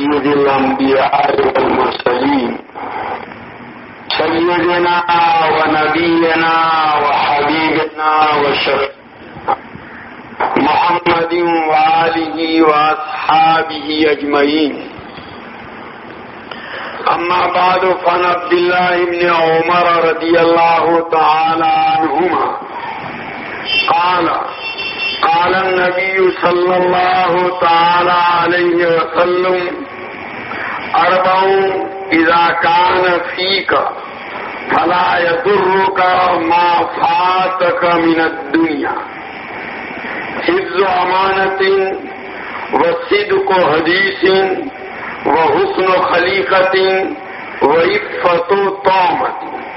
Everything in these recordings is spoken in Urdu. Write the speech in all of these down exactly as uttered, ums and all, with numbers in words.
سيد الأنبياء والمرسلين سيدنا ونبينا وحبيبنا وشفيعنا محمد وآله وأصحابه أجمعين. أما بعد، فعن عبد الله بن عمر رضي الله تعالى عنهما قال قال النبي صلى الله تعالى عليه وسلم: أربع إذا كان فيك فلا يضرك ما فاتك من الدنيا: حفظ أمانة، وصدق حديث، وحسن خلیقة، وعفة طعمة.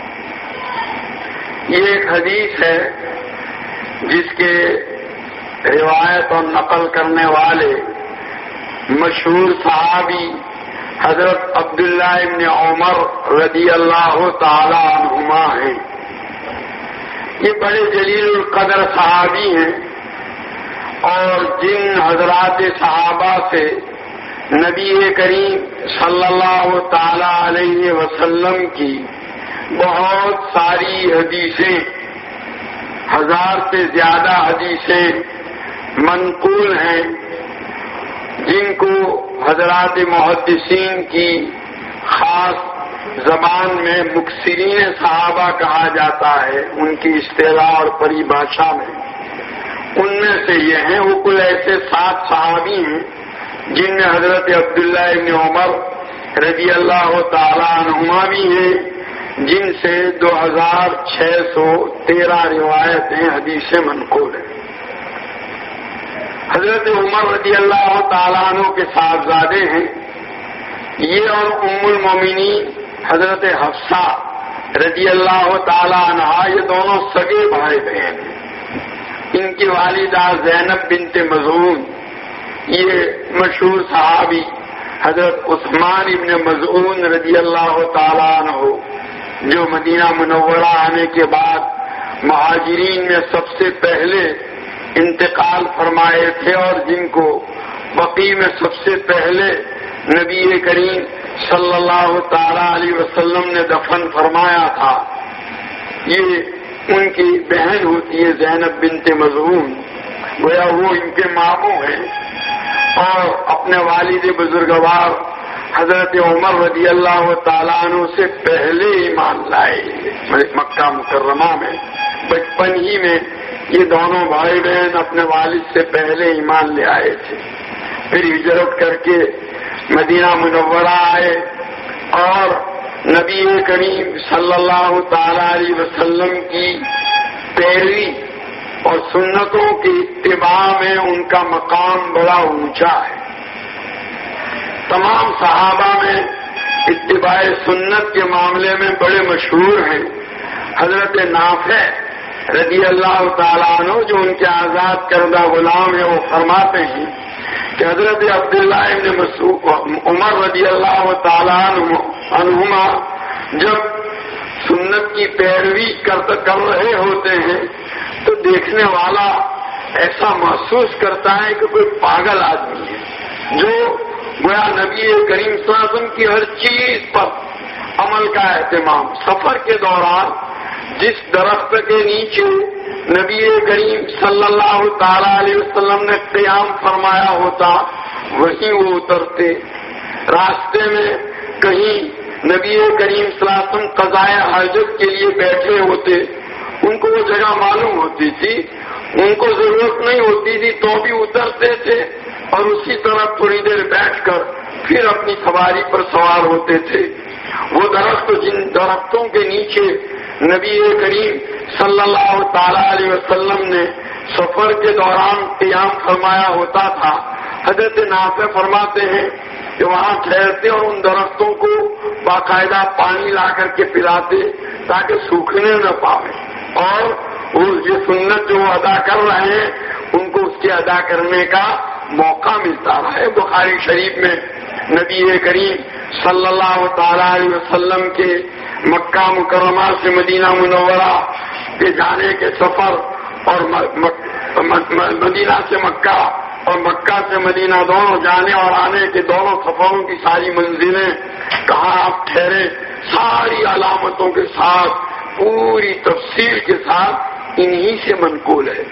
یہ ایک حدیث ہے جس کے روایت اور نقل کرنے والے مشہور صحابی حضرت عبداللہ ابن عمر رضی اللہ تعالی عنہما ہیں. یہ بڑے جلیل القدر صحابی ہیں اور جن حضرات صحابہ سے نبی کریم صلی اللہ تعالی علیہ وسلم کی بہت ساری حدیثیں، ہزار سے زیادہ حدیثیں منقول ہیں، جن کو حضرات محدثین کی خاص زبان میں مکثرین صحابہ کہا جاتا ہے، ان کی اصطلاح اور پریبھاشا میں. ان میں سے یہ ہیں، وہ کل ایسے سات صحابی ہیں جن میں حضرت عبداللہ ابن عمر رضی اللہ تعالی عنہما بھی ہیں، جن سے دو ہزار چھ سو تیرہ روایتیں حدیثیں منقول ہیں. حضرت عمر رضی اللہ تعالیٰ عنہ کے صاحبزادے ہیں یہ، اور ام المومنین حضرت حفصہ رضی اللہ تعالیٰ عنہ یہ دونوں سگے بھائی بہن ہیں. ان کی والدہ زینب بنت مظعون یہ مشہور صحابی حضرت عثمان ابن مظعون رضی اللہ تعالیٰ عنہ جو مدینہ منورہ آنے کے بعد مہاجرین میں سب سے پہلے انتقال فرمائے تھے اور جن کو بقیع میں سب سے پہلے نبی کریم صلی اللہ تعالی علیہ وسلم نے دفن فرمایا تھا. یہ ان کی بہن ہوتی ہے زینب بنت مظعون، گویا وہ ان کے ماموں ہیں اور اپنے والد بزرگوار حضرت عمر رضی اللہ تعالیٰ عنہ سے پہلے ایمان لائے. مکہ مکرمہ میں بچپن ہی میں یہ دونوں بھائی بہن اپنے والد سے پہلے ایمان لے آئے تھے، پھر ہجرت کر کے مدینہ منورہ آئے اور نبی کریم صلی اللہ تعالی علیہ وسلم کی پیروی اور سنتوں کی اتباع میں ان کا مقام بڑا اونچا ہے. تمام صحابہ میں اتباع سنت کے معاملے میں بڑے مشہور ہیں. حضرت نافع رضی اللہ تعالیٰ عنہ جو ان کے آزاد کردہ غلام ہیں، وہ فرماتے ہیں کہ حضرت عبداللہ ابن مسعود عمر رضی اللہ تعالیٰ عنہما جب سنت کی پیروی کر رہے ہوتے ہیں تو دیکھنے والا ایسا محسوس کرتا ہے کہ کوئی پاگل آدمی ہے جو گویا نبی کریم صلی اللہ علیہ وسلم کی ہر چیز پر عمل کا اہتمام. سفر کے دوران جس درخت کے نیچے نبی کریم صلی اللہ تعالی علیہ وسلم نے قیام فرمایا ہوتا وہیں وہ اترتے. راستے میں کہیں نبی کریم صلی اللہ علیہ وسلم قضائے حاجت کے لیے بیٹھے ہوتے، ان کو وہ جگہ معلوم ہوتی تھی، ان کو ضرورت نہیں ہوتی تھی تو بھی اترتے تھے اور اسی طرح تھوڑی دیر بیٹھ کر پھر اپنی سواری پر سوار ہوتے تھے. وہ درخت جن درختوں کے نیچے نبی کریم صلی اللہ تعالی علیہ وسلم نے سفر کے دوران قیام فرمایا ہوتا تھا، حضرت نافع فرماتے ہیں کہ وہاں ٹھہرتے اور ان درختوں کو باقاعدہ پانی لا کر کے پلاتے تاکہ سوکھنے نہ پاوے، اور وہ یہ سنت جو ادا کر رہے ہیں ان کو اس کے ادا کرنے کا موقع ملتا رہے. بخاری شریف میں نبی کریم صلی اللہ تعالی علیہ وسلم کے مکہ مکرمہ سے مدینہ منورہ کے جانے کے سفر اور مدینہ سے مکہ اور مکہ سے مدینہ دونوں جانے اور آنے کے دونوں سفروں کی ساری منزلیں، کہاں آپ ٹھہرے، ساری علامتوں کے ساتھ پوری تفصیل کے ساتھ انہی سے منقول ہے۔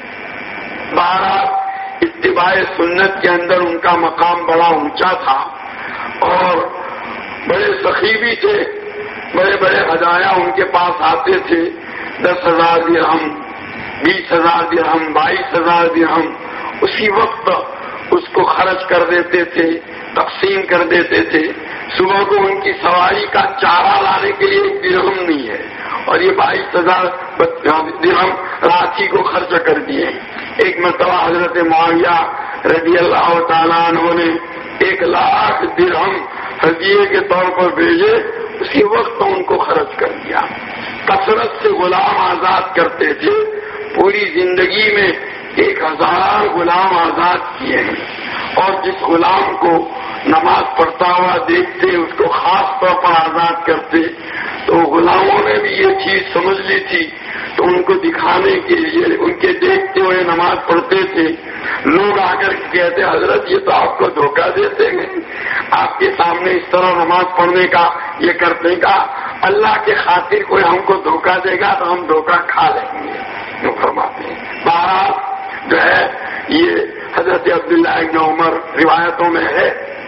بہرحال اتباع سنت کے اندر ان کا مقام بڑا اونچا تھا اور بڑے سخی بھی تھے، بڑے بڑے ہدایا ان کے پاس آتے تھے، دس ہزار درہم، بیس ہزار درہم، بائیس ہزار درہم، اسی وقت اس کو خرچ کر دیتے تھے، تقسیم کر دیتے تھے۔ صبح کو ان کی سواری کا چارہ لانے کے لیے ایک درہم نہیں ہے اور یہ بائیس ہزار درہم رات ہی کو خرچ کر دیے۔ ایک مرتبہ حضرت معاویہ رضی اللہ تعالیٰ عنہ نے ایک لاکھ درہم ہدیے کے طور پر بھیجے، اسی وقت ان کو خرچ کر دیا۔ کثرت سے غلام آزاد کرتے تھے، پوری زندگی میں ایک ہزار غلام آزاد کیے ہیں، اور جس غلام کو نماز پڑھتا ہوا دیکھتے اس کو خاص طور پر آزاد کرتے، تو غلاموں نے بھی یہ چیز سمجھ لی تھی، تو ان کو دکھانے کے لیے ان کے دیکھتے ہوئے نماز پڑھتے تھے۔ لوگ آ کر کہتے حضرت یہ تو آپ کو دھوکہ دیتے ہیں، آپ کے سامنے اس طرح نماز پڑھنے کا یہ کرنے کا، اللہ کے خاطر کوئی ہم کو دھوکہ دے گا تو ہم دھوکہ کھا لیں گے، جو فرماتے ہیں۔ بہرحال جو ہے یہ حضرت عبداللہ ابن عمر روایتوں میں ہے،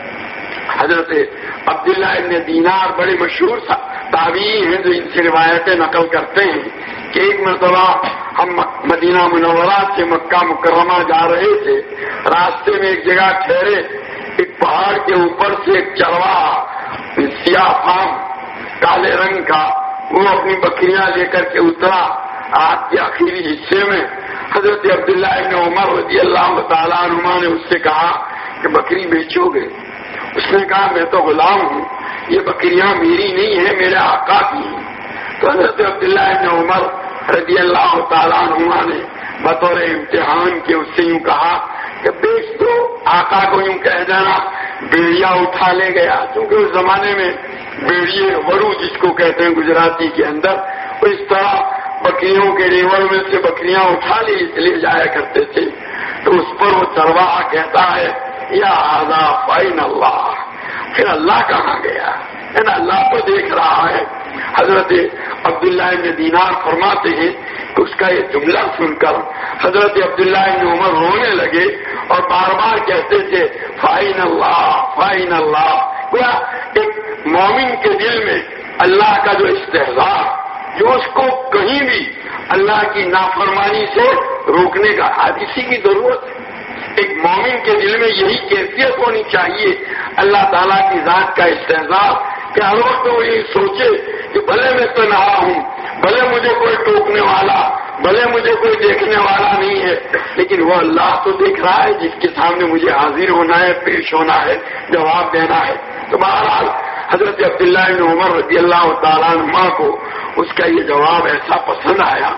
حضرت عبداللہ ابن دینار بڑے مشہور تابعی ہیں جو ان سے روایتیں نقل کرتے ہیں کہ ایک مرتبہ ہم مدینہ منورہ سے مکہ مکرمہ جا رہے تھے، راستے میں ایک جگہ ٹھہرے، ایک پہاڑ کے اوپر سے ایک چرواہا سیاہ فام کالے رنگ کا وہ اپنی بکریاں لے کر کے اترا۔ رات کے آخری حصے میں حضرت عبداللہ ابن عمر رضی اللہ تعالیٰ عنہ نے اس سے کہا کہ بکری بیچو گے؟ اس نے کہا میں تو غلام ہوں، یہ بکریاں میری نہیں ہیں، میرے آقا کی ہیں۔ تو حضرت عبداللہ ابن عمر رضی اللہ تعالیٰ عنہ نے بطور امتحان کے اس سے یوں کہا کہ بیچ دو، آقا کو یوں کہہ دینا بیڑیا اٹھا لے گیا، کیونکہ اس زمانے میں بیڑیے وڑو جس کو کہتے ہیں گجراتی کے اندر، وہ اس طرح بکریوں کے ریوڑ میں سے بکریاں اٹھا لی لے جایا کرتے تھے۔ تو اس پر وہ چرواہا کہتا ہے یا آزا فائن اللہ، پھر اللہ کہاں گیا؟ اللہ تو دیکھ رہا ہے۔ حضرت عبداللہ ابن دینار فرماتے ہیں کہ اس کا یہ جملہ سن کر حضرت عبداللہ ابن عمر رونے لگے اور بار بار کہتے تھے فائن اللہ فائن اللہ۔ گویا ایک مومن کے دل میں اللہ کا جو استحضار، جو اس کو کہیں بھی اللہ کی نافرمانی سے روکنے کا اسی کی ضرورت ہے۔ ایک مومن کے دل میں یہی کیفیت ہونی چاہیے، اللہ تعالیٰ کی ذات کا استحضار، کہ ہر وقت وہ یہ سوچے کہ بھلے میں تو نہ ہوں، بھلے مجھے کوئی ٹوکنے والا، بھلے مجھے کوئی دیکھنے والا نہیں ہے، لیکن وہ اللہ تو دیکھ رہا ہے جس کے سامنے مجھے حاضر ہونا ہے، پیش ہونا ہے، جواب دینا ہے۔ تو بہرحال حضرت عبداللہ بن عمر رضی اللہ تعالیٰ عنہ کو اس کا یہ جواب ایسا پسند آیا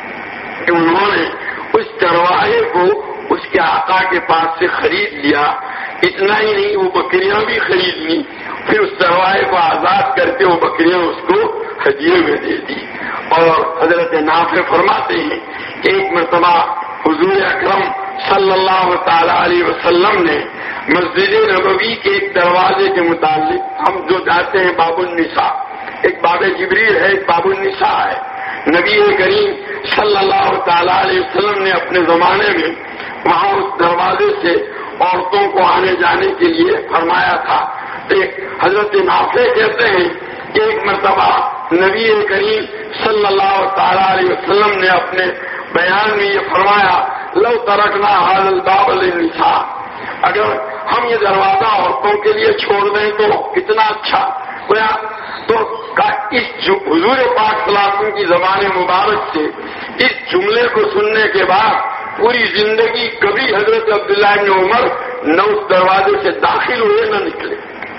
کہ انہوں نے اس چرواہے کو اس کے آقا کے پاس سے خرید لیا۔ اتنا ہی نہیں، وہ بکریاں بھی خرید لی، پھر اس چرواہے کو آزاد کر کے وہ بکریاں اس کو ہدیے میں دے دی۔ اور حضرت نافع فرماتے ہیں کہ ایک مرتبہ حضور اکرم صلی اللہ تعالی علیہ وسلم نے مسجد نبوی کے ایک دروازے کے متعلق، ہم جو جاتے ہیں باب النساء، ایک باب جبریل ہے، ایک باب النساء ہے، نبی کریم صلی اللہ تعالی علیہ وسلم نے اپنے زمانے میں وہاں اس دروازے سے عورتوں کو آنے جانے کے لیے فرمایا تھا۔ ایک حضرت نافع کہتے ہیں کہ ایک مرتبہ نبی کریم صلی اللہ تعالی علیہ وسلم نے اپنے بیان میں یہ فرمایا لو ترکنا ھذا الباب للنساء، اگر ہم یہ دروازہ عورتوں کے لیے چھوڑ دیں تو کتنا اچھا گویا۔ تو اس حضور پاک صلی اللہ علیہ وسلم کی زبان مبارک سے اس جملے کو سننے کے بعد پوری زندگی کبھی حضرت عبداللہ بن عمر نہ اس دروازے سے داخل ہوئے نہ نکلے۔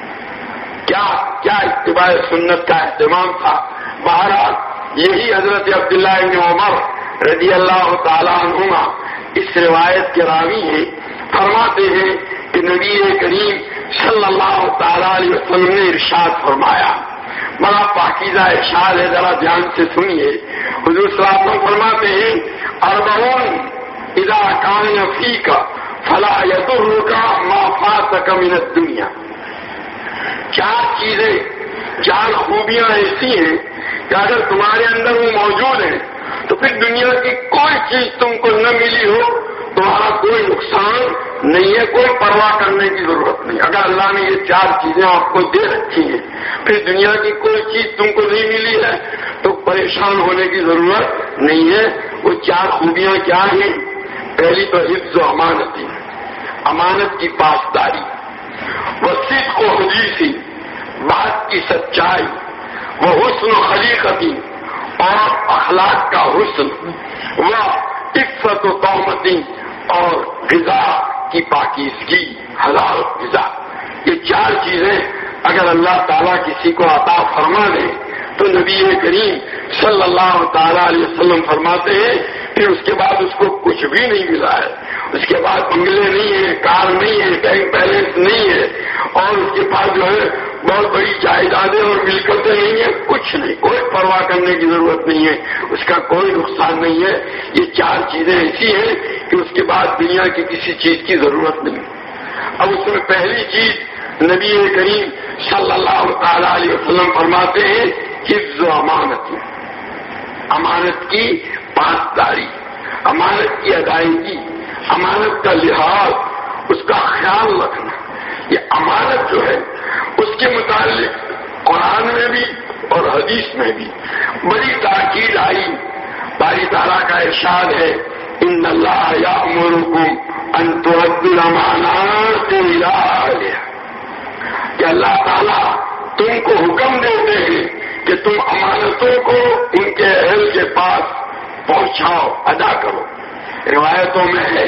کیا کیا اتباع سنت کا اہتمام تھا۔ بہرحال یہی حضرت عبداللہ بن عمر رضی اللہ تعالیٰ عنہما اس روایت کے راوی ہیں، فرماتے ہیں کہ نبی کریم صلی اللہ تعالیٰ علیہ وسلم نے ارشاد فرمایا، بڑا پاکیزہ ارشاد ہے، ذرا دھیان سے سنیے۔ حضور صلی اللہ علیہ وسلم فرماتے ہیں اربعون اذا کان فیک فلا يضرك ما فاتك من الدنيا. چار چیزیں، چار خوبیاں ایسی ہیں کہ اگر تمہارے اندر وہ موجود ہیں تو پھر دنیا کی کوئی چیز تم کو نہ ملی ہو تمہارا کوئی نقصان نہیں ہے، کوئی پرواہ کرنے کی ضرورت نہیں. اگر اللہ نے یہ چار چیزیں آپ کو دے رکھی ہیں پھر دنیا کی کوئی چیز تم کو نہیں ملی ہے تو پریشان ہونے کی ضرورت نہیں ہے. وہ چار خوبیاں کیا ہیں؟ پہلی تو حفظ و امانتی، امانت کی پاسداری، وصیت کو حدیثی، بات کی سچائی، وہ حسن و خلیقتی اور اخلاق کا حسن، وہ عفت و تومتی اور غذا کی پاکیزگی، حلال غذا. یہ چار چیزیں اگر اللہ تعالیٰ کسی کو عطا فرما دے تو نبی کریم صلی اللہ تعالیٰ علیہ وسلم فرماتے ہیں کہ اس کے بعد اس کو کچھ بھی نہیں ملا ہے. اس کے بعد بنگلے نہیں ہیں، کار نہیں ہے، بینک بیلنس نہیں ہے، اور اس کے پاس جو ہے بہت بڑی جائیدادیں اور ملکتیں نہیں ہیں، کچھ نہیں، کوئی پرواہ کرنے کی ضرورت نہیں ہے، اس کا کوئی نقصان نہیں ہے. یہ چار چیزیں ایسی ہیں کہ اس کے بعد دنیا کی کسی چیز کی ضرورت نہیں. اب اس میں پہلی چیز نبی کریم صلی اللہ تعالی علیہ وسلم فرماتے ہیں حفظ و امانت، امانت کی پاسداری، امانت کی ادائیگی، امانت کا لحاظ، اس کا خیال رکھنا. یہ امانت جو ہے اس کے متعلق قرآن میں بھی اور حدیث میں بھی بڑی تاکید آئی. باری تعالیٰ کا ارشاد ہے ان اللہ یأمرکم ان تؤدوا الامانات الی اہلہا، کہ اللہ تعالیٰ تم کو حکم دیتے ہیں کہ تم امانتوں کو ان کے اہل کے پاس پہنچاؤ، ادا کرو. روایتوں میں ہے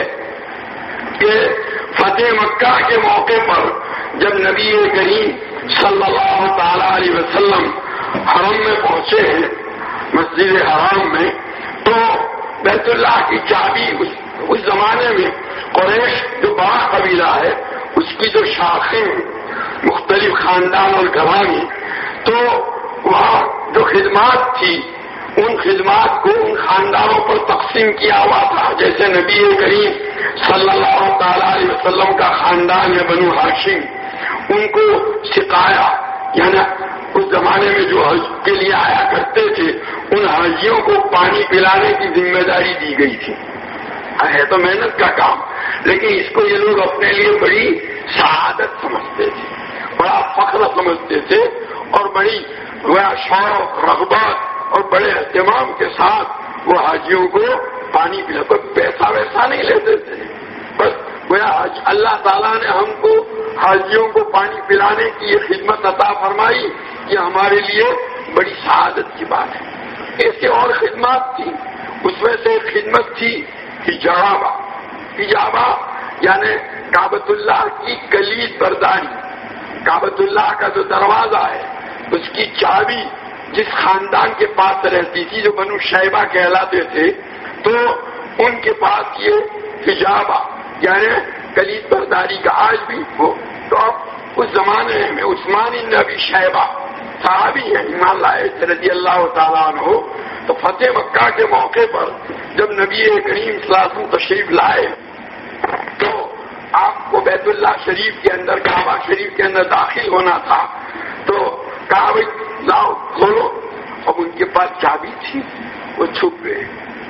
کہ فتح مکہ کے موقع پر جب نبی کریم صلی اللہ تعالی علیہ وسلم حرم میں پہنچے ہیں، مسجد حرام میں، تو بیت اللہ کی چابی اس, اس زمانے میں قریش جو بڑا قبیلہ ہے اس کی جو شاخیں مختلف خاندان اور گھرانے، تو وہاں جو خدمات تھی ان خدمات کو ان خاندانوں پر تقسیم کیا ہوا تھا. جیسے نبی کریم صلی اللہ تعالی علیہ وسلم کا خاندان ہے بنو ہاشم، ان کو سکھایا، یعنی اس زمانے میں جو حج کے لیے آیا کرتے تھے ان حاجیوں کو پانی پلانے کی ذمہ داری دی گئی تھی. ہے تو محنت کا کام، لیکن اس کو یہ لوگ اپنے لیے بڑی سعادت سمجھتے تھے، بڑا فخر سمجھتے تھے، اور بڑی شوق، رغبت اور بڑے اہتمام کے ساتھ وہ حاجیوں کو پانی پلا، کوئی پیسہ ویسا نہیں لیتے تھے. بس گویا اللہ تعالیٰ نے ہم کو حاجیوں کو پانی پلانے کی یہ خدمت عطا فرمائی، یہ ہمارے لیے بڑی سعادت کی بات ہے. ایسے اور خدمات تھی، اس میں سے ایک خدمت تھی حجابہ. حجابہ یعنی کعبۃ اللہ کی کلید برداری. کعبۃ اللہ کا جو دروازہ ہے اس کی چابی جس خاندان کے پاس رہتی تھی، جو بنو شیبہ کہلاتے تھے، تو ان کے پاس یہ حجابہ یعنی کلید برداری کا آج بھی ہو. تو اب اس زمانے میں عثمان بن ابی شیبہ صحابی ہیں، ایمان لائے رضی اللہ تعالیٰ عنہ، تو فتح مکہ کے موقع پر جب نبی کریم صلی اللہ علیہ وسلم تشریف لائے تو آپ کو بیت اللہ شریف کے اندر، کعبہ شریف کے اندر داخل ہونا تھا، تو کعبہ لاؤ کھولو. اب ان کے پاس چابی تھی، وہ چھپ گئے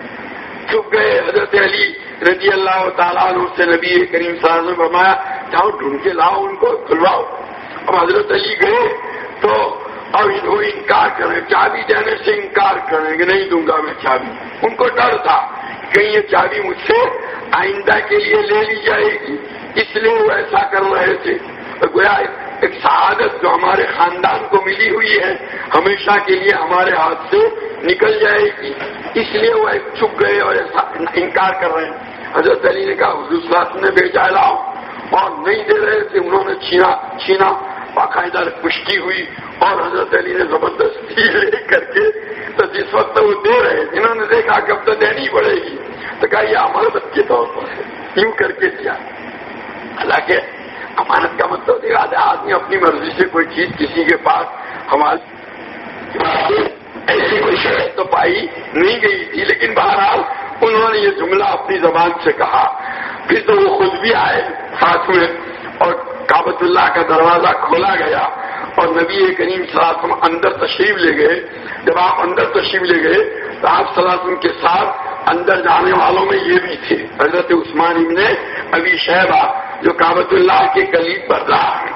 چھپ گئے حضرت علی رضی اللہ تعالیٰ عنہ سے نبی کریم صلی اللہ علیہ وسلم فرمایا جاؤ ڈھونڈ کے لاؤ، ان کو کھلواؤ. اب حضرت علی گئے تو اب وہ انکار کریں، چابی دینے سے انکار کریں کہ نہیں دوں گا میں چابی. ان کو ڈر تھا کہیں یہ چابی مجھ سے آئندہ کے لیے لے لی جائے گی، اس لیے وہ ایسا کر رہے تھے. گویا ایک سعادت جو ہمارے خاندان کو ملی ہوئی ہے ہمیشہ کے لیے ہمارے ہاتھ سے نکل جائے گی، اس لیے وہ چھپ گئے اور ایسا انکار کر رہے ہیں. حضرت علی نے کہا حضور صلی اللہ علیہ وسلم نے بھیجا لاؤ، اور نہیں دے رہے تھے، انہوں نے چھینا چھینا باقاعدہ کشتی ہوئی اور حضرت علی نے زبردستی لے کر کے، تو جس وقت وہ دے رہے تھے انہوں نے دیکھا کہ اب تو دینی پڑے گی، تو کہا یہ امانت کے طور پر ہے، یوں کر کے دیا. حالانکہ امانت کا مطلب دیکھا آدمی اپنی مرضی سے کوئی چیز کسی کے پاس ہماری ایسی کوئی شرط تو پائی نہیں گئی تھی، لیکن بہرحال ان انہوں نے یہ جملہ اپنی زبان سے کہا. پھر تو وہ خود بھی آئے ساتھ میں اور کعبۃ اللہ کا دروازہ کھولا گیا اور نبی کریم صلی اللہ علیہ وسلم اندر تشریف لے گئے. جب آپ اندر تشریف لے گئے تو آپ صلی اللہ علیہ وسلم کے ساتھ اندر جانے والوں میں یہ بھی تھے حضرت عثمان ابن ابی شیبہ جو کعبۃ اللہ کے کلید پر رہا ہے.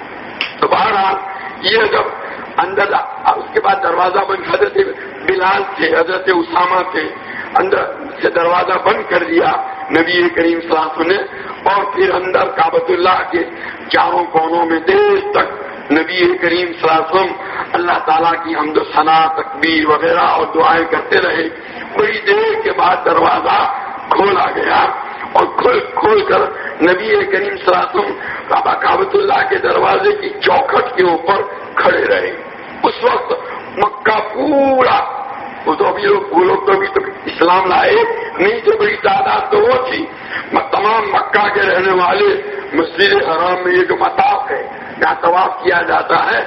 تو بہرحال یہ جب اندر اس کے بعد دروازہ بند, حضرت بلال تھے, حضرت اسامہ تھے, اندر سے دروازہ بند کر دیا نبی کریم صلی اللہ علیہ وسلم نے. اور پھر اندر کعبۃ اللہ کے چاروں کونوں میں دیر تک نبی کریم صلی اللہ علیہ وسلم اللہ تعالیٰ کی حمد و ثنا, تکبیر وغیرہ اور دعائیں کرتے رہے. بڑی دیر کے بعد دروازہ کھولا گیا اور کھول کھول کر نبی کریم صلی اللہ علیہ وسلم کعبۃ اللہ کے دروازے کی چوکھٹ کے اوپر کھڑے رہے. اس وقت مکہ پورا, وہ تو ابھی لوگ وہ لوگ تو ابھی تو اسلام لائے نہیں تھے, بڑی تعداد تو وہ تھی. تمام مکہ کے رہنے والے مسجد حرام میں یہ جو مطاف ہے جہاں طواف کیا جاتا ہے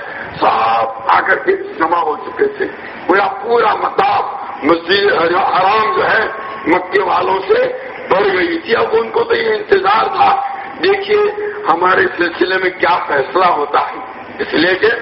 سب آ کر کے جمع ہو چکے تھے. پورا پورا مطاف مسجد حرام جو ہے مکے والوں سے بڑھ گئی تھی. اب ان کو تو یہ انتظار تھا دیکھیے ہمارے سلسلے میں کیا فیصلہ ہوتا ہے, اس لیے کہ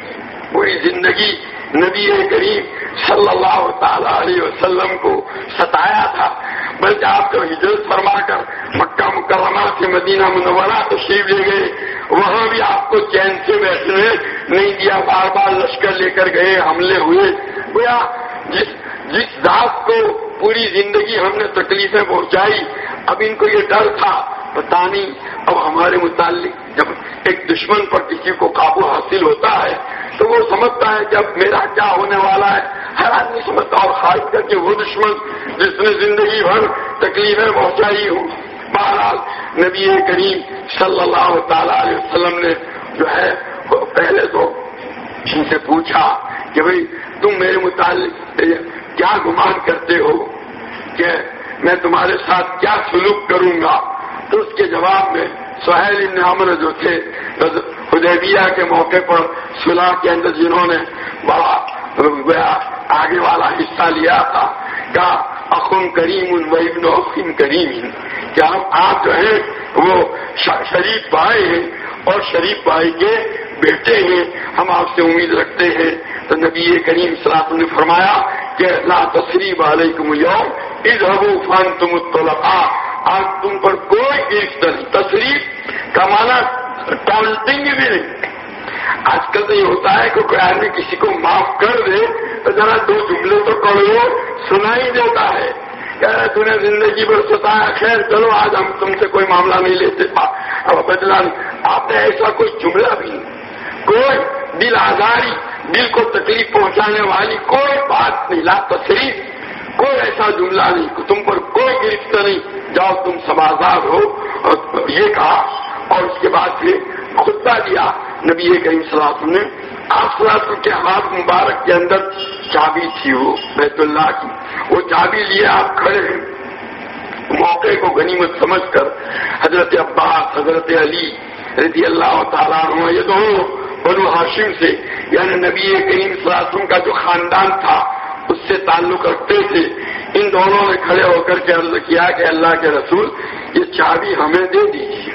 پوری زندگی نبی کریم صلی اللہ تعالی علیہ وسلم کو ستایا تھا. بلکہ آپ کو ہجرت فرما کر مکہ مکرمہ سے مدینہ منورہ تشریف لے گئے, وہاں بھی آپ کو چین سے بیٹھنے نہیں دیا, بار بار لشکر لے کر گئے, حملے ہوئے. گویا جس جس ذات کو پوری زندگی ہم نے تکلیفیں پہنچائی, اب ان کو یہ ڈر تھا پتہ نہیں اب ہمارے متعلق جب ایک دشمن پر کسی کو قابو حاصل ہوتا ہے تو وہ سمجھتا ہے کہ اب میرا کیا ہونے والا ہے. ہر آدمی سمجھتا اور خاص کر کے وہ دشمن جس نے زندگی بھر تکلیفیں پہنچائی ہوں. بہرحال نبی کریم صلی اللہ تعالی علیہ وسلم نے جو ہے پہلے تو ان سے پوچھا کہ بھئی تم میرے متعلق کیا گمان کرتے ہو کہ میں تمہارے ساتھ کیا سلوک کروں گا. تو اس کے جواب میں سہیل بن عمرو جو تھے حدیبیہ کے موقع پر صلح کے اندر جنہوں نے بڑا آگے والا حصہ لیا تھا, کیا اخن کریم و ابن اخن کریم, کیا ہم آپ جو ہیں وہ شریف بھائی ہیں اور شریف بھائی کے بیٹے ہیں, ہم آپ سے امید رکھتے ہیں. تو نبی کریم صلی اللہ علیہ وسلم نے فرمایا کہ لا تثریب علیکم اليوم اذهبوا فانتم الطلقاء, آج تم پر کوئی گرفت نہیں. تصریف کا معنی ٹالٹنگ بھی نہیں. آج کل تو یہ ہوتا ہے کہ کوئی آدمی کسی کو معاف کر دے تو ذرا دو جملے تو کڑو سنا ہی دیتا ہے, کہ تو نے زندگی بھر ستایا, خیر چلو آج ہم تم سے کوئی معاملہ نہیں لیتے. اب بدلا آپ نے ایسا کوئی جملہ بھی نہیں, کوئی دل آزاری, دل کو تکلیف پہنچانے والی کوئی بات نہیں. لا تصریف, کوئی ایسا جملہ نہیں, تم پر کوئی گرفت نہیں, جاؤ تم سمازاد ہو. یہ کہا اور اس کے بعد پھر خطبہ دیا نبی کریم صلی اللہ علیہ وسلم نے. آپ صلی اللہ علیہ وسلم کے ہاتھ مبارک کے اندر چابی تھی وہ بیت اللہ کی, وہ چابی لیے آپ کھڑے ہیں. موقع کو غنیمت سمجھ کر حضرت عباس, حضرت علی رضی اللہ تعالیٰ عنہ, یہ دونوں بنو ہاشم سے یعنی نبی کریم صلی اللہ علیہ وسلم کا جو خاندان تھا اس سے تعلق رکھتے تھے, ان دونوں نے کھڑے ہو کر کے عرض کیا کہ اللہ کے رسول یہ چابی ہمیں دے دیجیے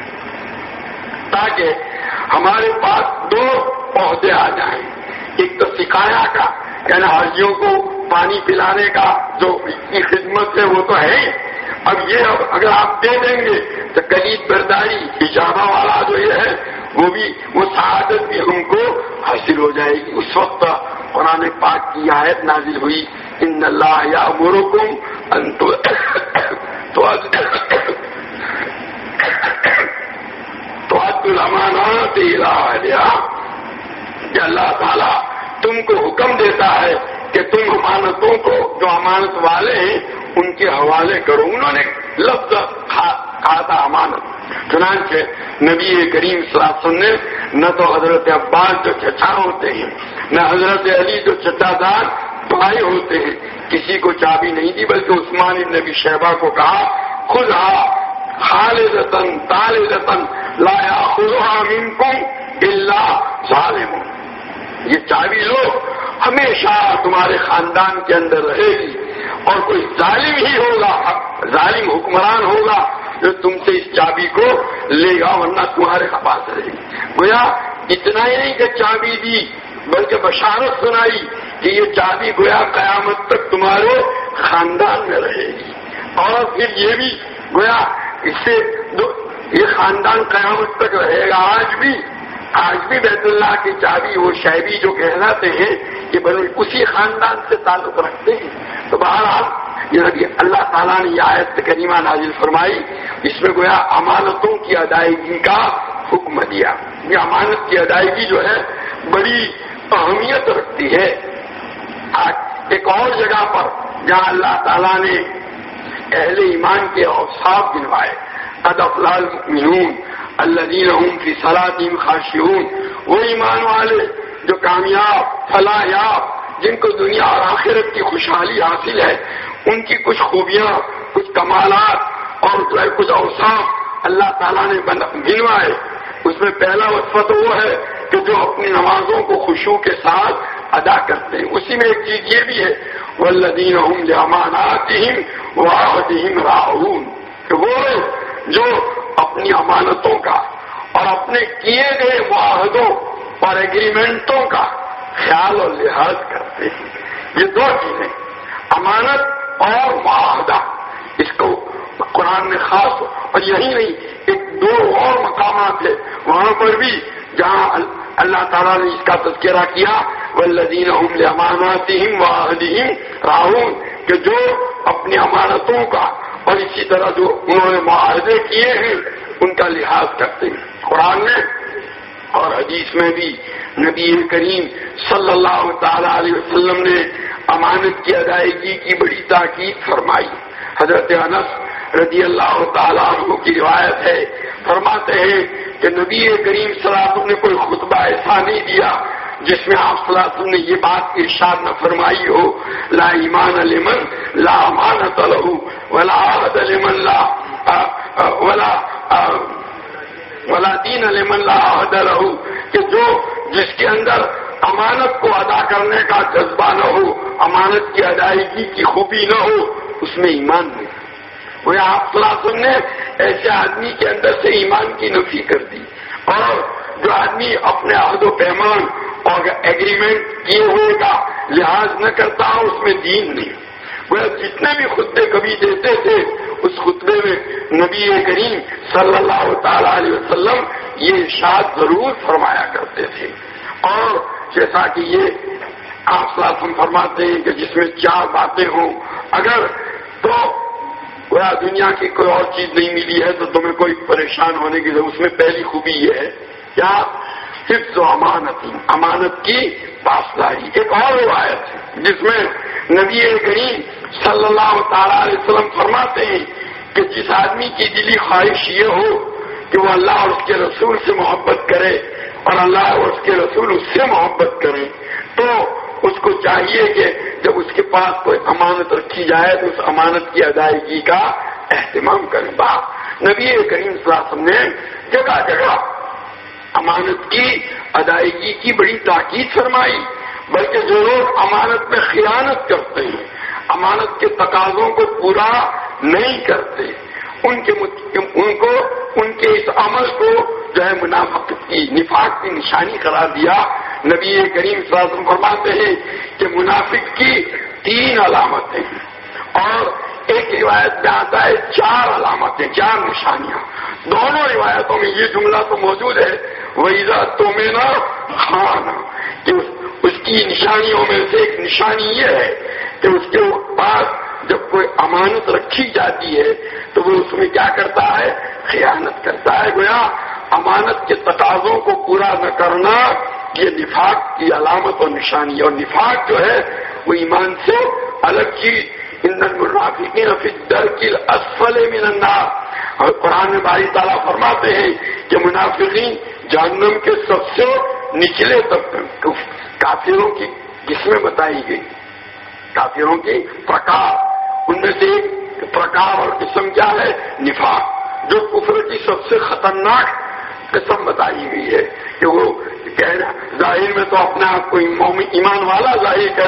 تاکہ ہمارے پاس دو عہدے آ جائیں. ایک تو سکھایا کا یعنی حاجیوں کو پانی پلانے کا جو کی خدمت ہے وہ تو ہے, اب یہ اب اگر آپ دے دیں گے تو کلید برداری اجابہ والا جو یہ ہے وہ بھی وہ سعادت بھی ہم کو حاصل ہو جائے گی. اس وقت قرآن پاک کی آیت نازل ہوئی, ان اللہ یأمرکم ان تؤدوا الامانات الی اہلہا, کہ اللہ تعالیٰ تم کو حکم دیتا ہے کہ تم امانتوں کو جو امانت والے ہیں ان کے حوالے کرو. انہوں نے لفظ کہا تھا امانت. چنانچہ نبی کریم صلی اللہ علیہ وسلم نے نہ تو حضرت عباس جو چچا ہوتے ہیں نہ حضرت علی جو چچا دار بھائی ہوتے ہیں کسی کو چابی نہیں دی, بلکہ عثمان بن ابی شیبہ کو کہا خذھا خالدۃ طالدۃ لا یاخذھا منکم الا ظالم, یہ چابی لو ہمیشہ تمہارے خاندان کے اندر رہے گی اور کوئی ظالم ہی ہوگا، ظالم حکمران ہوگا جو تم سے اس چابی کو لے گا، ورنہ تمہارے پاس رہے گی۔ گویا اتنا ہی نہیں کہ چابی دی بلکہ بشارت سنائی کہ یہ چابی گویا قیامت تک تمہارے خاندان میں رہے گی، اور پھر یہ بھی گویا اس سے یہ خاندان قیامت تک رہے گا۔ آج بھی آج بھی بیت اللہ کی چابی وہ شیبی جو کہلاتے ہیں یہ بڑے اسی خاندان سے تعلق رکھتے ہیں۔ تو بہرحال یہ نبی اللہ تعالیٰ نے یہ آیت کریمہ نازل فرمائی، اس میں گویا امانتوں کی ادائیگی کا حکم دیا۔ یہ امانت کی ادائیگی جو ہے بڑی اہمیت رکھتی ہے۔ آج ایک اور جگہ پر جہاں اللہ تعالیٰ نے اہل ایمان کے اوصاف گنوائے، قد افلح المؤمنون الذین هم فی صلاتهم خاشعون، وہ ایمان والے جو کامیاب فلاح یاب، جن کو دنیا اور آخرت کی خوشحالی حاصل ہے، ان کی کچھ خوبیاں، کچھ کمالات اور کچھ اوصاف اللہ تعالیٰ نے گنوائے۔ اس میں پہلا وصف تو وہ ہے کہ جو اپنی نمازوں کو خشوع کے ساتھ ادا کرتے ہیں۔ اسی میں ایک چیز یہ بھی ہے والذین هم لاماناتهم وعہدهم راعون، کہ وہ جو اپنی امانتوں کا اور اپنے کیے گئے معاہدوں اور ایگریمنٹوں کا خیال اور لحاظ کرتے ہیں۔ یہ دو چیزیں امانت اور معاہدہ، اس کو قرآن نے خاص، اور یہی نہیں ایک دو اور مقامات ہے وہاں پر بھی جہاں اللہ تعالیٰ نے اس کا تذکرہ کیا والذین هم لاماناتهم وعہدهم راعون، کہ جو اپنی امانتوں کا اور اسی طرح جو انہوں نے معاہدے کیے ہیں ان کا لحاظ کرتے ہیں۔ قرآن میں اور حدیث میں بھی نبی کریم صلی اللہ تعالی علیہ وسلم نے امانت کی ادائیگی کی بڑی تاکید فرمائی۔ حضرت انس رضی اللہ تعالیٰ عنہ کی روایت ہے، فرماتے ہیں کہ نبی کریم صلی اللہ علیہ وسلم نے کوئی خطبہ ایسا نہیں دیا جس میں آپ صلی اللہ علیہ وسلم نے یہ بات ارشاد نہ فرمائی ہو لا ایمان لمن لا امانت له ولا عہد لمن لا ولا ولا دین لمن لا عہد له، کہ جو جس کے اندر امانت کو ادا کرنے کا جذبہ نہ ہو، امانت کی ادائیگی کی خوبی نہ ہو، اس میں ایمان نہیں۔ وہ آپ صلی اللہ علیہ وسلم نے ایسے آدمی کے اندر سے ایمان کی نفی کر دی، اور جو آدمی اپنے عہد و پیمان اور ایگریمنٹ کیے ہوئے کا لحاظ نہ کرتا اس میں دین نہیں۔ وہ جتنے بھی خطبے کبھی دیتے تھے اس خطبے میں نبی کریم صلی اللہ تعالی علیہ وسلم یہ ارشاد ضرور فرمایا کرتے تھے۔ اور جیسا کہ یہ آپ صلی اللہ علیہ وسلم فرماتے ہیں کہ جس میں چار باتیں ہوں، اگر تو گویا دنیا کی کوئی اور چیز نہیں ملی ہے تو تمہیں کوئی پریشان ہونے کی ضرورت، اس میں پہلی خوبی یہ ہے کیا حفظ و امانت، امانت کی پاسداری۔ ایک اور روایت ہے جس میں نبی کریم صلی اللہ تعالی علیہ وسلم فرماتے ہیں کہ جس آدمی کی دلی خواہش یہ ہو کہ وہ اللہ اور اس کے رسول سے محبت کرے اور اللہ اور اس کے رسول اس سے محبت کریں، تو اس کو چاہیے کہ جب اس کے پاس کوئی امانت رکھی جائے تو اس امانت کی ادائیگی کا اہتمام کریں۔ بات نبی کریم صلی اللہ علیہ وسلم نے جگہ جگہ امانت کی ادائیگی کی بڑی تاکید فرمائی، بلکہ جو لوگ امانت میں خیانت کرتے ہیں، امانت کے تقاضوں کو پورا نہیں کرتے، ان کے ان کو ان کے اس عمل کو جو ہے منافقت کی نفاق کی نشانی قرار دیا۔ نبی کریم صلی اللہ علیہ وسلم فرماتے ہیں کہ منافق کی تین علامتیں ہیں، اور ایک روایت میں آتا ہے چار علامتیں، چار نشانیاں۔ دونوں روایتوں میں یہ جملہ تو موجود ہے وَإِذَا تُؤْمِنَ خَانَ، کہ اس کی نشانیوں میں سے ایک نشانی یہ ہے کہ اس کے پاس جب کوئی امانت رکھی جاتی ہے تو وہ اس میں کیا کرتا ہے؟ خیانت کرتا ہے۔ گویا امانت کے تقاضوں کو پورا نہ کرنا یہ نفاق کی علامت اور نشانی، اور نفاق جو ہے وہ ایمان سے الگ چیز۔ ان المنافقین فی الدرک الاسفل من النار، اور قرآن میں باری تعالیٰ فرماتے ہیں کہ منافقین جہنم کے سب سے نچلے طبقے، کافروں کی قسمیں بتائی گئی، کافروں کی پرکار، ان میں سے ایک پرکار اور قسم کیا ہے؟ نفاق، جو کفر کی سب سے خطرناک قسم بتائی گئی ہے کہ وہ کہنا ظاہر میں تو اپنے آپ کو ایمان والا ظاہر کرے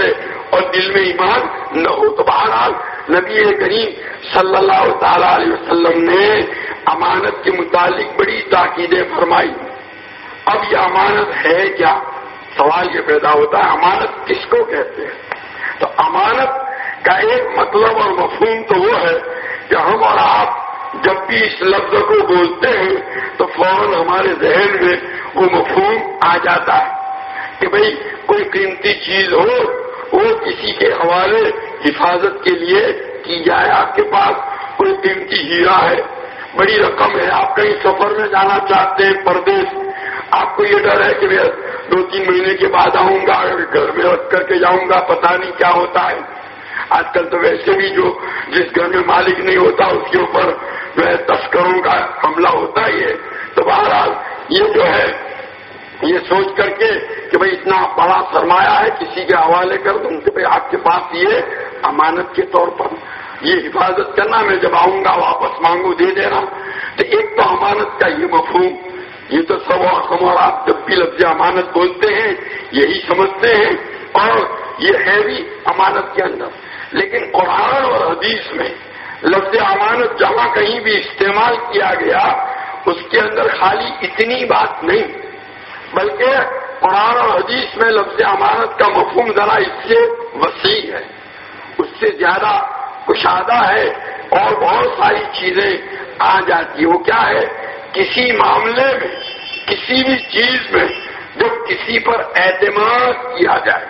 اور دل میں ایمان نہ ہو. تو بہرحال نبی کریم صلی اللہ تعالی علیہ وسلم نے امانت کے متعلق بڑی تاکیدیں فرمائی. اب یہ امانت ہے کیا؟ سوال یہ پیدا ہوتا ہے امانت کس کو کہتے ہیں؟ تو امانت کا ایک مطلب اور مفہوم تو وہ ہے کہ ہم اور آپ جب بھی اس لفظ کو بولتے ہیں تو فوراً ہمارے ذہن میں وہ مفہوم آ جاتا ہے کہ بھئی کوئی قیمتی چیز ہو وہ کسی کے حوالے حفاظت کے لیے کی جائے. آپ کے پاس کوئی قیمتی ہیرا ہے, بڑی رقم ہے, آپ کہیں سفر میں جانا چاہتے ہیں پردیس, آپ کو یہ ڈر ہے کہ میں دو تین مہینے کے بعد آؤں گا, گھر میں رکھ کر کے جاؤں گا, پتہ نہیں کیا ہوتا ہے. آج کل تو ویسے بھی جو جس گھر میں مالک نہیں ہوتا اس کے اوپر جو ہے تسکروں کا حملہ ہوتا ہی ہے. تو بہرحال یہ جو ہے یہ سوچ کر کے کہ بھئی اتنا بڑا سرمایہ ہے کسی کے حوالے کر دوں کہ بھئی آپ کے پاس یہ امانت کے طور پر یہ حفاظت کرنا, میں جب آؤں گا واپس مانگو دے دینا. تو ایک تو امانت کا یہ مفہوم, یہ تو سب ہم اور آپ جب بھی لفظ امانت بولتے ہیں یہی سمجھتے ہیں اور یہ ہے بھی امانت کے اندر. لیکن قرآن اور حدیث میں لفظ امانت جہاں کہیں بھی استعمال کیا گیا اس کے اندر خالی اتنی بات نہیں, بلکہ قرآن اور حدیث میں لفظ امانت کا مفہوم ذرا اس سے وسیع ہے, اس سے زیادہ کشادہ ہے اور بہت ساری چیزیں آ جاتی. وہ کیا ہے؟ کسی معاملے میں کسی بھی چیز میں جب کسی پر اعتماد کیا جائے,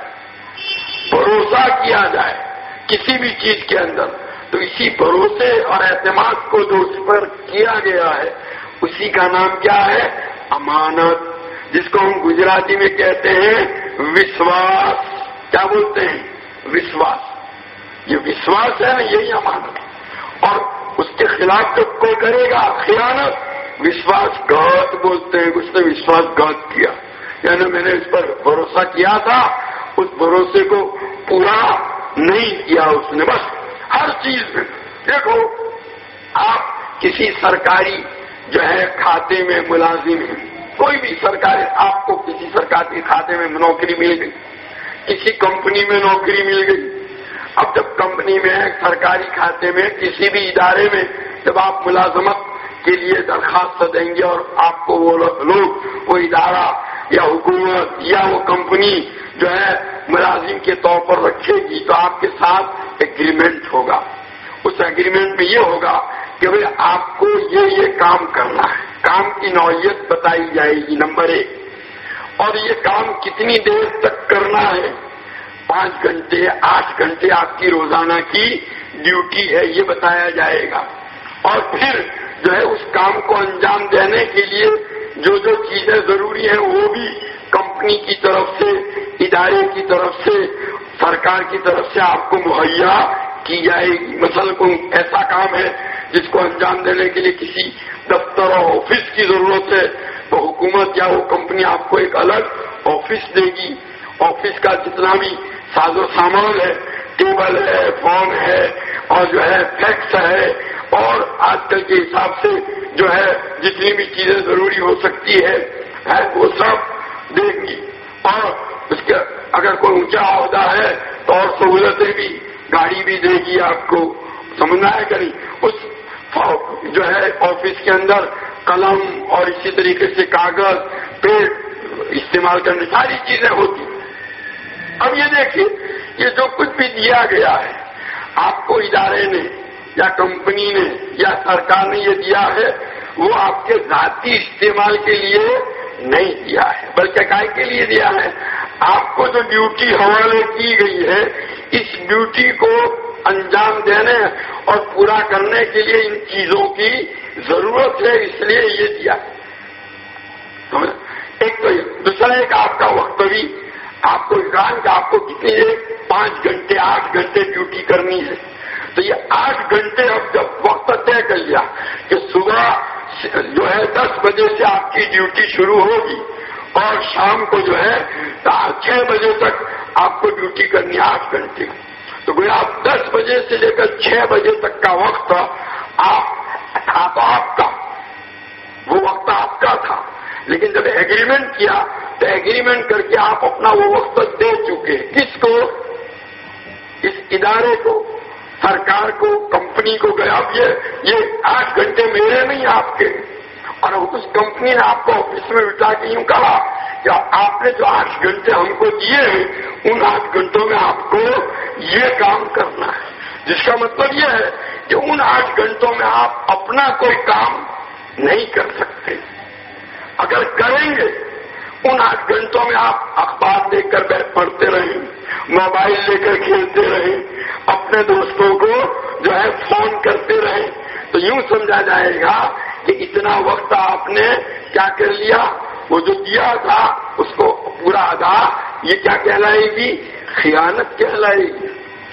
بھروسہ کیا جائے کسی بھی چیز کے اندر, تو اسی بھروسے اور اعتماد کو جو اس پر کیا گیا ہے اسی کا نام کیا ہے؟ امانت, جس کو ہم گجراتی میں کہتے ہیں وشواس. کیا بولتے ہیں؟ وشواس. یہ وشواس ہے نا, یہی امانت. اور اس کے خلاف جب کوئی کرے گا خیانت, وشواس گھات بولتے ہیں. اس نے وشواس گھات کیا, یعنی میں نے اس پر بھروسہ کیا تھا, اس بھروسے کو پورا نہیں کیا اس نے. بس ہر چیز میں دیکھو, آپ کسی سرکاری جو ہے کھاتے میں ملازم ہیں, کوئی بھی سرکاری, آپ کو کسی سرکاری کھاتے میں نوکری مل گئی, کسی کمپنی میں نوکری مل گئی. اب جب کمپنی میں سرکاری کھاتے میں کسی بھی ادارے میں جب آپ ملازمت کے لیے درخواست دیں گے اور آپ کو وہ لوگ وہ ادارہ یا حکومت یا وہ کمپنی جو ہے ملازم کے طور پر رکھے گی تو آپ کے ساتھ ایگریمنٹ ہوگا. اس ایگریمنٹ میں یہ ہوگا کہ بھئی آپ کو یہ یہ کام کرنا ہے, کام کی نوعیت بتائی جائے گی نمبر ایک, اور یہ کام کتنی دیر تک کرنا ہے, پانچ گھنٹے آٹھ گھنٹے آپ کی روزانہ کی ڈیوٹی ہے یہ بتایا جائے گا. اور پھر جو ہے اس کام کو انجام دینے کے لیے جو جو چیزیں ضروری ہیں وہ بھی کمپنی کی طرف سے, ادارے کی طرف سے, سرکار کی طرف سے آپ کو مہیا کی جائے گی. مثلا کوئی ایسا کام ہے جس کو انجام دینے کے لیے کسی دفتر اور آفس کی ضرورت ہے تو حکومت یا وہ کمپنی آپ کو ایک الگ آفس دے گی. آفس کا جتنا بھی ساز و سامان ہے, ٹیبل ہے, فون ہے اور جو ہے فیکس ہے اور آج کل کے حساب سے جو ہے جتنی بھی چیزیں ضروری ہو سکتی ہے وہ سب دے گی. اور اس کے اگر کوئی اونچا عہدہ ہے تو اور سہولتیں بھی, گاڑی بھی دے گی آپ کو. سمجھنا ہے کہ نہیں؟ اس جو ہے آفس کے اندر قلم اور اسی طریقے سے کاغذ, پیڈ استعمال کرنے ساری چیزیں ہوتی. اب یہ دیکھیے یہ جو کچھ بھی دیا گیا ہے آپ کو ادارے نے یا کمپنی نے یا سرکار نے یہ دیا ہے وہ آپ کے ذاتی استعمال کے لیے نہیں دیا ہے, بلکہ کائے کے لیے دیا ہے؟ آپ کو جو ڈیوٹی حوالے کی گئی ہے اس ڈیوٹی کو انجام دینے اور پورا کرنے کے لیے ان چیزوں کی ضرورت ہے, اس لیے یہ دیا. ایک تو دوسرا ایک آپ کا وقت بھی آپ کو کہا کہ آپ کو کتنی دیر, پانچ گھنٹے آٹھ گھنٹے ڈیوٹی کرنی ہے. تو یہ آٹھ گھنٹے اب جب وقت طے کر لیا کہ صبح جو ہے دس بجے سے آپ کی ڈیوٹی شروع ہوگی اور شام کو جو ہے چھ بجے تک آپ کو ڈیوٹی کرنی ہے آٹھ گھنٹے. تو گویا آپ دس بجے سے لے کر چھ بجے تک کا وقت آپ تھا تو آپ کا وہ وقت آپ کا تھا, لیکن جب ایگریمنٹ کیا تو ایگریمنٹ کر کے آپ اپنا وہ وقت دے چکے. کس کو؟ ادارے کو، سرکار کو، کمپنی کو گیا اب یہ یہ آٹھ گھنٹے میرے نہیں آپ کے، اور اس کمپنی نے آپ کو آفس میں بٹھا کے یوں کہا کہ آپ نے جو آٹھ گھنٹے ہم کو دیے ہیں ان آٹھ گھنٹوں میں آپ کو یہ کام کرنا ہے، جس کا مطلب یہ ہے کہ ان آٹھ گھنٹوں میں آپ اپنا کوئی کام نہیں کر سکتے۔ اگر کریں گے ان آٹھ گھنٹوں میں آپ اخبار دیکھ کر بیٹھ پڑھتے رہیں، موبائل لے کر کھیلتے رہیں، اپنے دوستوں کو جو ہے فون کرتے رہیں، تو یوں سمجھا جائے گا کہ اتنا وقت آپ نے کیا کر لیا، وہ جو دیا تھا اس کو پورا ادا، یہ کیا کہلائے گی؟ خیانت کہلائے گی۔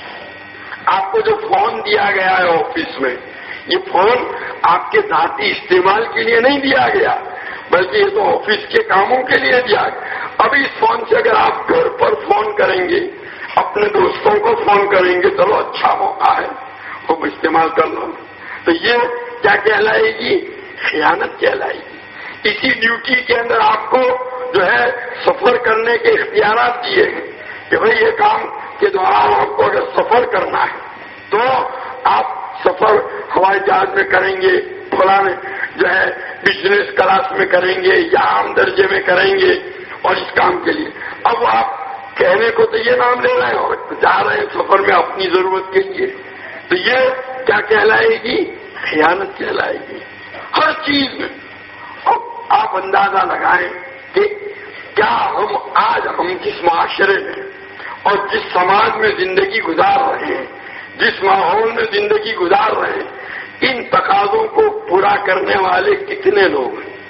آپ کو جو فون دیا گیا ہے آفس میں، یہ فون آپ کے ذاتی استعمال کے لیے نہیں دیا گیا، بلکہ یہ تو آفس کے کاموں کے لیے دیا گیا۔ ابھی اس فون سے اگر آپ گھر پر فون کریں گے، اپنے دوستوں کو فون کریں گے، چلو اچھا موقع ہے وہ استعمال کر لو، تو یہ کیا کہلائے گی؟ خیانت کہلائے گی۔ اسی ڈیوٹی کے اندر آپ کو جو ہے سفر کرنے کے اختیارات دیے ہیں کہ بھئی یہ کام کے دوران آپ کو اگر سفر کرنا ہے تو آپ سفر ہوائی جہاز میں کریں گے، فلاں جو ہے بزنس کلاس میں کریں گے یا عام درجے میں کریں گے، اور اس کام کے لیے اب آپ کہنے کو تو یہ نام لے رہے ہیں اور جا رہے ہیں سفر میں اپنی ضرورت کے لیے، تو یہ کیا کہلائے گی؟ خیانت کہلائے گی۔ ہر چیز میں اب آپ اندازہ لگائیں کہ کیا ہم آج ہم جس معاشرے میں اور جس سماج میں زندگی گزار رہے ہیں، جس ماحول میں زندگی گزار رہے ہیں، ان تقاضوں کو پورا کرنے والے کتنے لوگ ہیں؟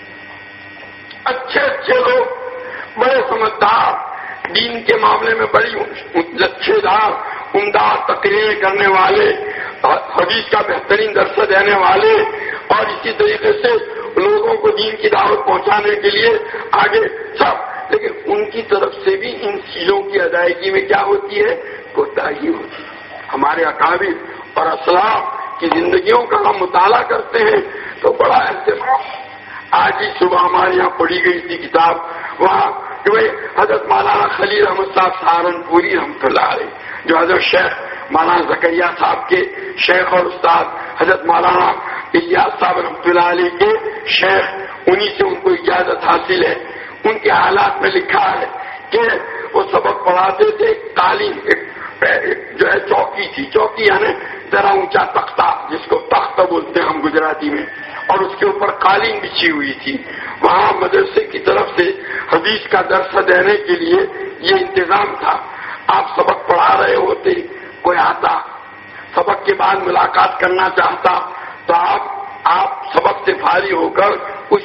اچھے اچھے لوگ، بڑے سمجھدار، دین کے معاملے میں بڑی لچھے دار عمدہ تقریر کرنے والے، حدیث کا بہترین درس دینے والے، اور اسی طریقے سے لوگوں کو دین کی دعوت پہنچانے کے لیے آگے سب، لیکن ان کی طرف سے بھی ان چیزوں کی ادائیگی میں کیا ہوتی ہے؟ کوتاہی ہوتی ہے۔ ہمارے اکابر اور اسلاف کی زندگیوں کا ہم مطالعہ کرتے ہیں تو بڑا اہتمام۔ آج ہی صبح ہمارے یہاں پڑھی گئی تھی کتاب، وہاں کہ بھائی حضرت مولانا خلیل احمد صاحب سہارنپوری رحمۃ اللہ علیہ، جو حضرت شیخ مولانا زکریا صاحب کے شیخ اور استاد حضرت مولانا الیاس صاحب رحمۃ اللہ علیہ کے شیخ، انہی سے ان کو اجازت حاصل ہے۔ ان کے حالات میں لکھا ہے کہ وہ سبق پڑھاتے تھے، قالین جو ہے چوکی تھی، چوکی یعنی ذرا اونچا تختہ، جس کو تختہ بولتے ہیں ہم گجراتی میں، اور اس کے اوپر قالین بچھی ہوئی تھی۔ وہاں مدرسے کی طرف سے حدیث کا درس دینے کے لیے یہ انتظام تھا۔ آپ سبق پڑھا رہے ہوتے، کوئی آتا سبق کے بعد ملاقات کرنا چاہتا تو آپ آپ سبق سے فارغ ہو کر اس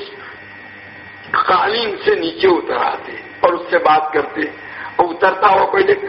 قالین سے نیچے اتر آتے اور اس سے بات کرتے، اور اترتا ہوا کوئی دیکھ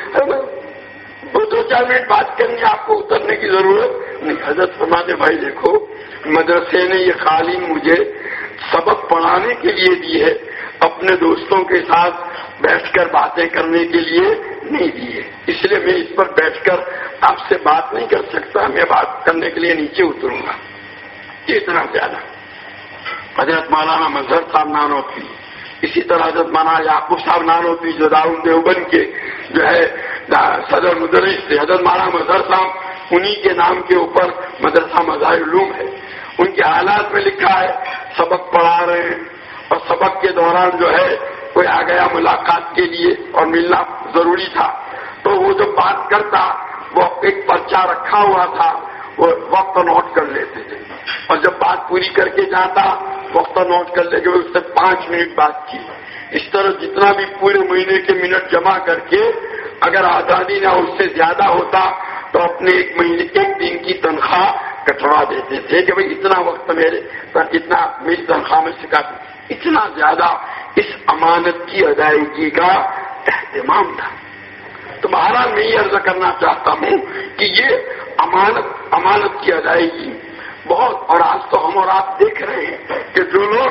دو چار منٹ بات کرنی، آپ کو اترنے کی ضرورت نہیں۔ حضرت فرماتے بھائی دیکھو، مدرسے نے یہ قالین مجھے سبق پڑھانے کے لیے دی ہے، اپنے دوستوں کے ساتھ بیٹھ کر باتیں کرنے کے لیے نہیں دی ہے، اس لیے میں اس پر بیٹھ کر آپ سے بات نہیں کر سکتا، میں بات کرنے کے لیے نیچے اتروں گا۔ اتنا زیادہ حضرت مولانا مظہر صاحب نانوتوی، اسی طرح حضرت مولانا یعقوب صاحب نانوتوی جو دارالعلوم دیوبند کے جو ہے صدر مدرس تھے، حضرت مولانا مظہر صاحب انہی کے نام کے اوپر مدرسہ مظاہر علوم ہے۔ ان کے حالات میں لکھا ہے سبق پڑھا رہے ہیں اور سبق کے دوران جو ہے کوئی آ گیا ملاقات کے لیے اور ملنا ضروری تھا، تو وہ جو بات کرتا وہ ایک پرچہ رکھا ہوا تھا، وہ وقت نوٹ کر لیتے تھے، اور جب بات پوری کر کے جاتا وقت نوٹ کر لے کے اس سے پانچ منٹ بات کی۔ اس طرح جتنا بھی پورے مہینے کے منٹ جمع کر کے اگر آزادی نہ اس سے زیادہ ہوتا تو اپنے ایک مہینے ایک دن کی تنخواہ کٹوا دیتے تھے کہ بھئی اتنا وقت میرے اتنا میری تنخواہ میں سکھا دیں۔ اتنا زیادہ اس امانت کی ادائیگی کا اہتمام تھا۔ تو بہرحال میں یہ عرض کرنا چاہتا ہوں کہ یہ امانت امانت کی ادائیگی بہت، اور آج تو ہم اور آپ دیکھ رہے ہیں کہ جو لوگ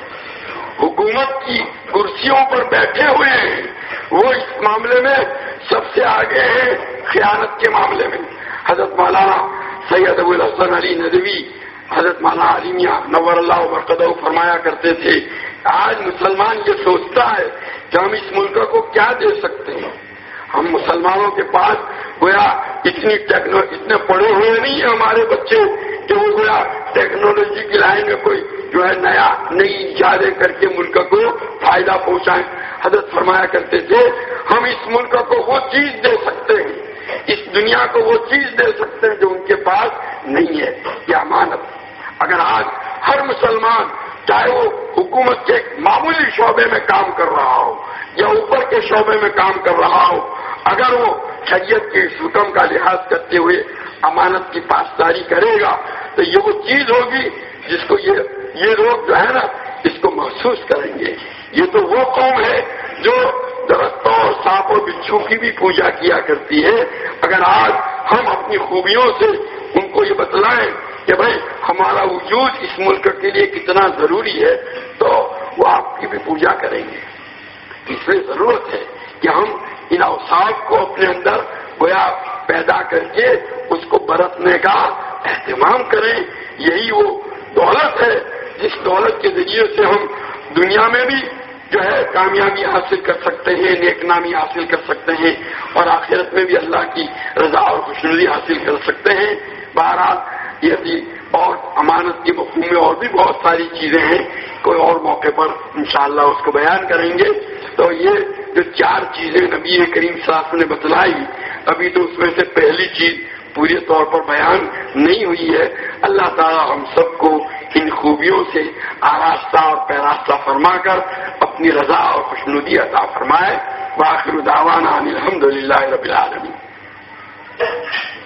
حکومت کی کرسیوں پر بیٹھے ہوئے ہیں وہ اس معاملے میں سب سے آگے ہیں، خیانت کے معاملے میں۔ حضرت مولانا سید ابو الحسن علی ندوی، حضرت مولانا علی میاں نور اللہ برکتہ فرمایا کرتے تھے، آج مسلمان یہ سوچتا ہے کہ ہم اس ملک کو کیا دے سکتے ہیں، ہم مسلمانوں کے پاس گویا اتنی ٹیکنو اتنے پڑھے ہوئے نہیں ہیں ہمارے بچے کہ وہ گویا ٹیکنالوجی کی لائن میں کوئی جو ہے نیا نئی ایجادیں کر کے ملک کو فائدہ پہنچائیں. حضرت فرمایا کرتے تھے ہم اس ملک کو وہ چیز دے سکتے ہیں, اس دنیا کو وہ چیز دے سکتے ہیں جو ان کے پاس نہیں ہے, یہ امانت. اگر آج ہر مسلمان چاہے وہ حکومت کے ایک معمولی شعبے میں کام کر رہا ہو یا اوپر کے شعبے میں کام کر رہا ہو, اگر وہ شریعت کے اس حکم کا لحاظ کرتے ہوئے امانت کی پاسداری کرے گا تو یہ وہ چیز ہوگی جس کو یہ یہ لوگ جو ہے نا اس کو محسوس کریں گے. یہ تو وہ قوم ہے جو درختوں اور سانپ و بچھو کی بھی پوجا کیا کرتی ہے. اگر آج ہم اپنی خوبیوں سے ان کو یہ بتلائیں کہ بھائی ہمارا وجود اس ملک کے لیے کتنا ضروری ہے تو وہ آپ کی بھی پوجا کریں گے. اس لیے ضرورت ہے کہ ہم ان اوصاف کو اپنے اندر گویا پیدا کر کے اس کو برتنے کا اہتمام کریں. یہی وہ دولت ہے جس دولت کے ذریعے سے ہم دنیا میں بھی جو ہے کامیابی حاصل کر سکتے ہیں, نیک نامی حاصل کر سکتے ہیں, اور آخرت میں بھی اللہ کی رضا اور خوشنودی حاصل کر سکتے ہیں. بہرحال یہ بھی اور امانت کی مفہوم میں اور بھی بہت ساری چیزیں ہیں, کوئی اور موقع پر انشاءاللہ اس کو بیان کریں گے. تو یہ جو چار چیزیں نبی کریم صلی اللہ علیہ وسلم نے بتلائی, ابھی تو اس میں سے پہلی چیز پورے طور پر بیان نہیں ہوئی ہے. اللہ تعالی ہم سب کو ان خوبیوں سے آراستہ اور پیراستہ فرما کر اپنی رضا اور خوشنودی عطا فرمائے. وآخر دعوانا ان الحمد للہ رب العالمین.